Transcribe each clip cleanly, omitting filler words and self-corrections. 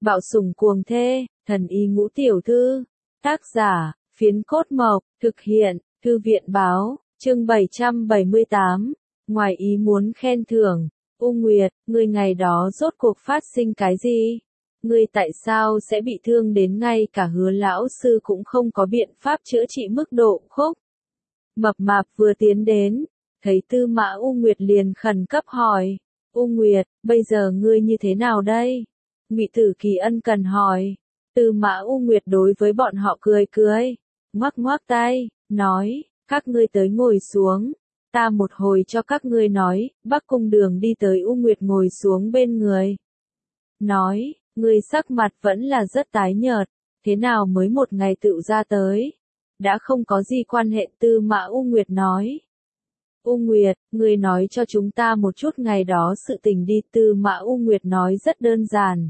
Bạo sủng cuồng thê, thần y ngũ tiểu thư. Tác giả, Phiến Cốt Mộc, thực hiện, Thư viện báo, chương 778. Ngoài ý muốn khen thưởng, U Nguyệt, ngươi ngày đó rốt cuộc phát sinh cái gì? Ngươi tại sao sẽ bị thương đến ngay cả Hứa lão sư cũng không có biện pháp chữa trị mức độ khúc? Mập mạp vừa tiến đến, thấy Tư Mã U Nguyệt liền khẩn cấp hỏi, U Nguyệt, bây giờ ngươi như thế nào đây? Ngụy Tử Kỳ ân cần hỏi. Tư Mã U Nguyệt đối với bọn họ cười cười, ngoắc ngoắc tay, nói, các ngươi tới ngồi xuống, ta một hồi cho các ngươi nói. Bắc Cung Đường đi tới U Nguyệt ngồi xuống bên người. Nói, ngươi sắc mặt vẫn là rất tái nhợt, thế nào mới một ngày tựu ra tới? Đã không có gì quan hệ. Tư Mã U Nguyệt nói. U Nguyệt, ngươi nói cho chúng ta một chút ngày đó sự tình đi. Tư Mã U Nguyệt nói rất đơn giản.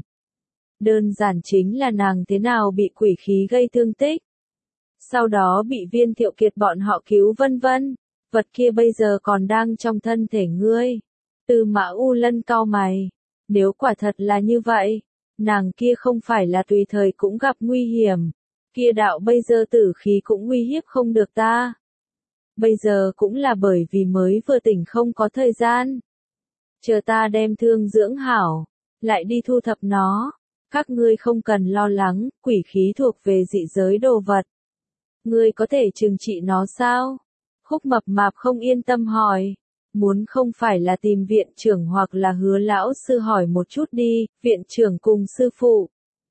Đơn giản chính là nàng thế nào bị quỷ khí gây thương tích. Sau đó bị Viên Thiệu Kiệt bọn họ cứu vân vân. Vật kia bây giờ còn đang trong thân thể ngươi. Tư Mã U Lân cau mày. Nếu quả thật là như vậy, nàng kia không phải là tùy thời cũng gặp nguy hiểm. Kia đạo bây giờ tử khí cũng uy hiếp không được ta. Bây giờ cũng là bởi vì mới vừa tỉnh không có thời gian. Chờ ta đem thương dưỡng hảo, lại đi thu thập nó. Các ngươi không cần lo lắng, quỷ khí thuộc về dị giới đồ vật. Ngươi có thể trừng trị nó sao? Khúc Mập Mạp không yên tâm hỏi. Muốn không phải là tìm viện trưởng hoặc là Hứa lão sư hỏi một chút đi. Viện trưởng cùng sư phụ,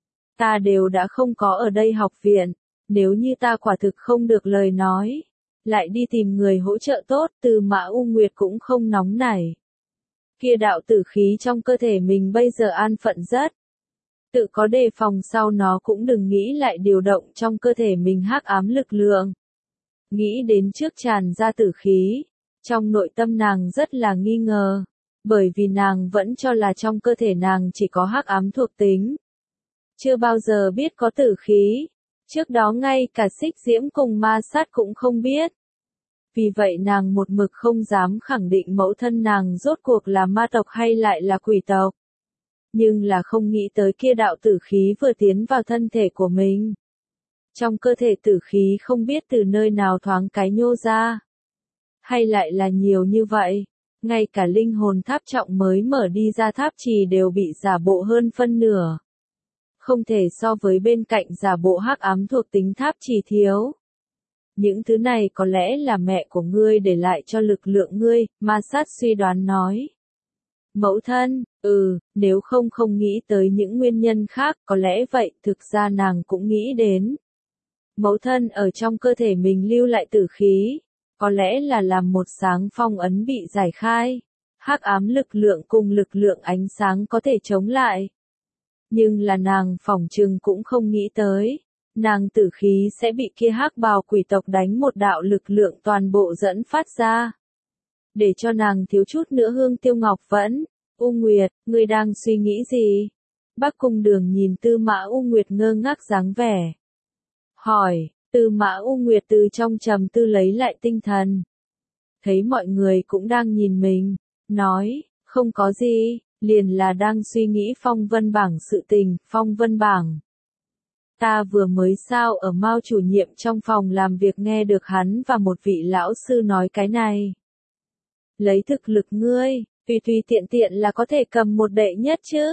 ta đều đã không có ở đây học viện. Nếu như ta quả thực không được lời nói, lại đi tìm người hỗ trợ tốt. Tư Mã U Nguyệt cũng không nóng nảy. Kia đạo tử khí trong cơ thể mình bây giờ an phận rất. Tự có đề phòng sau nó cũng đừng nghĩ lại điều động trong cơ thể mình hắc ám lực lượng. Nghĩ đến trước tràn ra tử khí, trong nội tâm nàng rất là nghi ngờ, bởi vì nàng vẫn cho là trong cơ thể nàng chỉ có hắc ám thuộc tính. Chưa bao giờ biết có tử khí, trước đó ngay cả Xích Diễm cùng Ma Sát cũng không biết. Vì vậy nàng một mực không dám khẳng định mẫu thân nàng rốt cuộc là ma tộc hay lại là quỷ tộc. Nhưng là không nghĩ tới kia đạo tử khí vừa tiến vào thân thể của mình. Trong cơ thể tử khí không biết từ nơi nào thoáng cái nhô ra. Hay lại là nhiều như vậy, ngay cả linh hồn tháp trọng mới mở đi ra tháp trì đều bị giả bộ hơn phân nửa. Không thể so với bên cạnh giả bộ hắc ám thuộc tính tháp trì thiếu. Những thứ này có lẽ là mẹ của ngươi để lại cho lực lượng ngươi, Ma Sát suy đoán nói. Mẫu thân, nếu không nghĩ tới những nguyên nhân khác, có lẽ vậy. Thực ra nàng cũng nghĩ đến. Mẫu thân ở trong cơ thể mình lưu lại tử khí, có lẽ là làm một sáng phong ấn bị giải khai. Hắc ám lực lượng cùng lực lượng ánh sáng có thể chống lại. Nhưng là nàng phỏng chừng cũng không nghĩ tới. Nàng tử khí sẽ bị kia hắc bào quỷ tộc đánh một đạo lực lượng toàn bộ dẫn phát ra. Để cho nàng thiếu chút nữa hương tiêu ngọc vẫn. U Nguyệt, ngươi đang suy nghĩ gì? Bắc Cung Đường nhìn Tư Mã U Nguyệt ngơ ngác dáng vẻ. Hỏi, Tư Mã U Nguyệt từ trong trầm tư lấy lại tinh thần. Thấy mọi người cũng đang nhìn mình, nói, không có gì, liền là đang suy nghĩ phong vân bảng sự tình. Phong vân bảng. Ta vừa mới sao ở Mao chủ nhiệm trong phòng làm việc nghe được hắn và một vị lão sư nói cái này. Lấy thực lực ngươi, tùy tiện tiện là có thể cầm một đệ nhất chứ.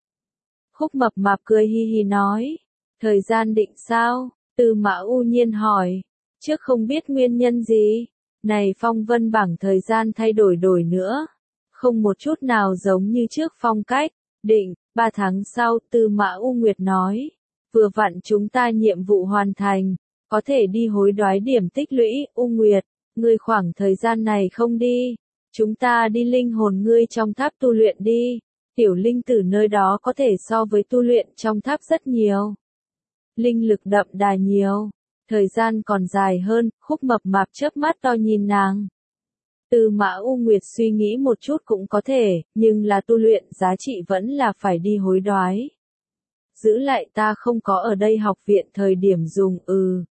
Khúc Mập Mạp cười hi hi nói. Thời gian định sao? Tư Mã U Nhiên hỏi. Trước không biết nguyên nhân gì. Này phong vân bảng thời gian thay đổi nữa. Không một chút nào giống như trước phong cách. Định, 3 tháng sau. Tư Mã U Nguyệt nói. Vừa vặn chúng ta nhiệm vụ hoàn thành. Có thể đi hối đoái điểm tích lũy. U Nguyệt, ngươi khoảng thời gian này không đi. Chúng ta đi linh hồn ngươi trong tháp tu luyện đi. Tiểu linh tử nơi đó có thể so với tu luyện trong tháp rất nhiều. Linh lực đậm đà nhiều. Thời gian còn dài hơn. Khúc Mập Mạp chớp mắt to nhìn nàng. Tư Mã U Nguyệt suy nghĩ một chút cũng có thể, nhưng là tu luyện giá trị vẫn là phải đi hối đoái. Giữ lại ta không có ở đây học viện thời điểm dùng.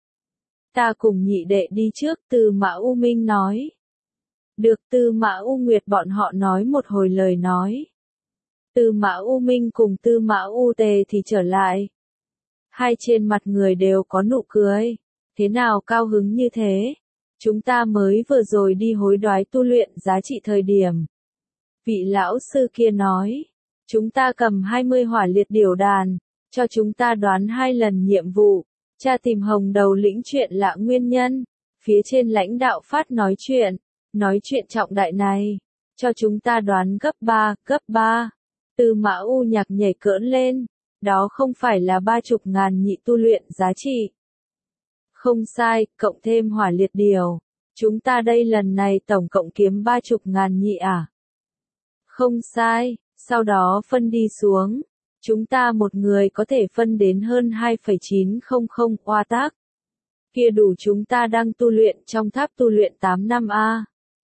Ta cùng nhị đệ đi trước. Tư Mã U Minh nói. Được. Tư Mã U Nguyệt bọn họ nói một hồi lời nói. Tư Mã U Minh cùng Tư Mã U Tề thì trở lại. Hai trên mặt người đều có nụ cười. Thế nào cao hứng như thế? Chúng ta mới vừa rồi đi hối đoái tu luyện giá trị thời điểm. Vị lão sư kia nói, chúng ta cầm 20 hỏa liệt điểu đàn, cho chúng ta đoán 2 lần nhiệm vụ, tra tìm hồng đầu lĩnh chuyện lạ nguyên nhân. Phía trên lãnh đạo phát nói chuyện trọng đại này, cho chúng ta đoán gấp 3. Tư Mã U Nhạc nhảy cỡn lên, đó không phải là 30.000 nhị tu luyện giá trị. Không sai, cộng thêm hỏa liệt điều. Chúng ta đây lần này tổng cộng kiếm 30.000 nhị à? Không sai, sau đó phân đi xuống. Chúng ta một người có thể phân đến hơn 2,900 oa tác. Kia đủ chúng ta đang tu luyện trong tháp tu luyện 8 năm a.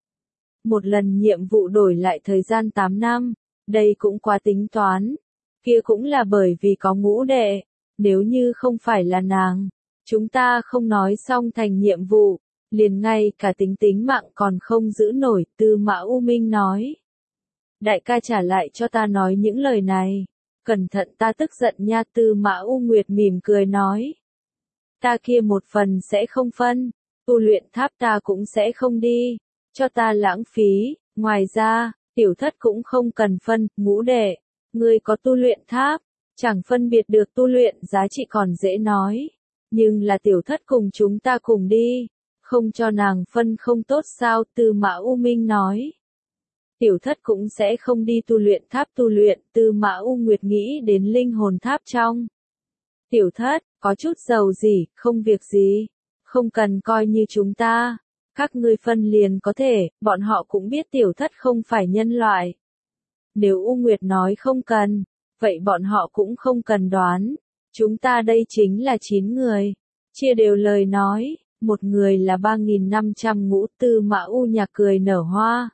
Một lần nhiệm vụ đổi lại thời gian 8 năm, đây cũng quá tính toán. Kia cũng là bởi vì có ngũ đệ, nếu như không phải là nàng, chúng ta không nói xong thành nhiệm vụ, liền ngay cả tính mạng còn không giữ nổi. Tư Mã U Minh nói. Đại ca trả lại cho ta nói những lời này, cẩn thận ta tức giận nha. Tư Mã U Nguyệt mỉm cười nói. Ta kia một phần sẽ không phân, tu luyện tháp ta cũng sẽ không đi, cho ta lãng phí, ngoài ra, tiểu thất cũng không cần phân. Ngũ đệ, ngươi có tu luyện tháp, chẳng phân biệt được tu luyện giá trị còn dễ nói, nhưng là tiểu thất cùng chúng ta cùng đi, không cho nàng phân không tốt sao? Tư Mã U Minh nói. Tiểu thất cũng sẽ không đi tu luyện tháp tu luyện. Tư Mã U Nguyệt nghĩ đến linh hồn tháp trong. Tiểu thất, có chút giàu gì, không việc gì, không cần coi như chúng ta, các ngươi phân liền có thể. Bọn họ cũng biết tiểu thất không phải nhân loại. Nếu U Nguyệt nói không cần, vậy bọn họ cũng không cần đoán. Chúng ta đây chính là 9 người, chia đều lời nói, một người là 3.500 ngũ. Tư Mã U Nhạc cười nở hoa.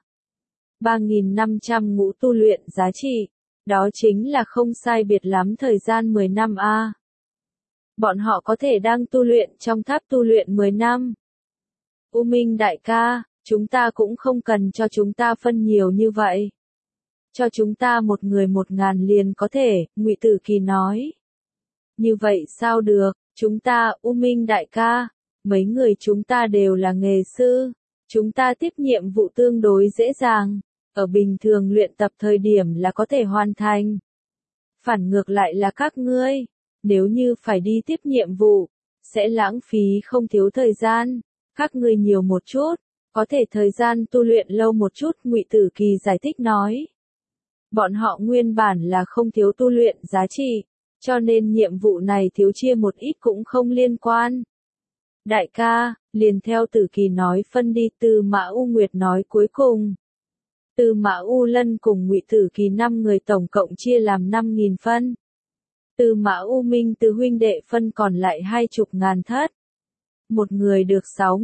3.500 ngũ tu luyện giá trị, đó chính là không sai biệt lắm thời gian 10 năm a. Bọn họ có thể đang tu luyện trong tháp tu luyện 10 năm. U Minh đại ca, chúng ta cũng không cần cho chúng ta phân nhiều như vậy. Cho chúng ta một người 1.000 liền có thể. Ngụy Tử Kỳ nói. Như vậy sao được, chúng ta, U Minh đại ca, mấy người chúng ta đều là nghề sư, chúng ta tiếp nhiệm vụ tương đối dễ dàng, ở bình thường luyện tập thời điểm là có thể hoàn thành. Phản ngược lại là các ngươi, nếu như phải đi tiếp nhiệm vụ, sẽ lãng phí không thiếu thời gian, các ngươi nhiều một chút, có thể thời gian tu luyện lâu một chút. Ngụy Tử Kỳ giải thích nói. Bọn họ nguyên bản là không thiếu tu luyện giá trị, cho nên nhiệm vụ này thiếu chia một ít cũng không liên quan. Đại ca, liền theo Tử Kỳ nói phân đi. Tư Mã U Nguyệt nói cuối cùng. Tư Mã U Lân cùng Ngụy Tử Kỳ 5 người tổng cộng chia làm 5.000 phân. Tư Mã U Minh từ huynh đệ phân còn lại 20.000 thất. Một người được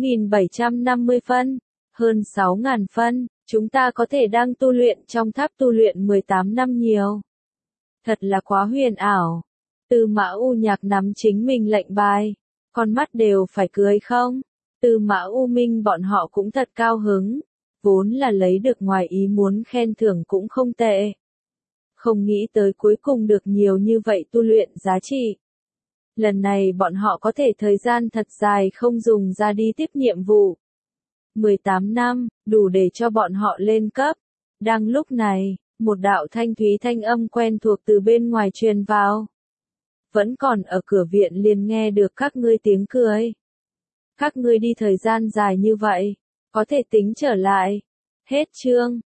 6.750 phân, hơn 6.000 phân, chúng ta có thể đang tu luyện trong tháp tu luyện 18 năm nhiều. Thật là quá huyền ảo. Tư Mã U Nhạc nắm chính mình lệnh bài, con mắt đều phải cười không? Tư Mã U Minh bọn họ cũng thật cao hứng, vốn là lấy được ngoài ý muốn khen thưởng cũng không tệ. Không nghĩ tới cuối cùng được nhiều như vậy tu luyện giá trị. Lần này bọn họ có thể thời gian thật dài không dùng ra đi tiếp nhiệm vụ. 18 năm, đủ để cho bọn họ lên cấp. Đang lúc này, một đạo thanh thúy thanh âm quen thuộc từ bên ngoài truyền vào. Vẫn còn ở cửa viện liền nghe được các ngươi tiếng cười. Các ngươi đi thời gian dài như vậy, có thể tính trở lại. Hết chương.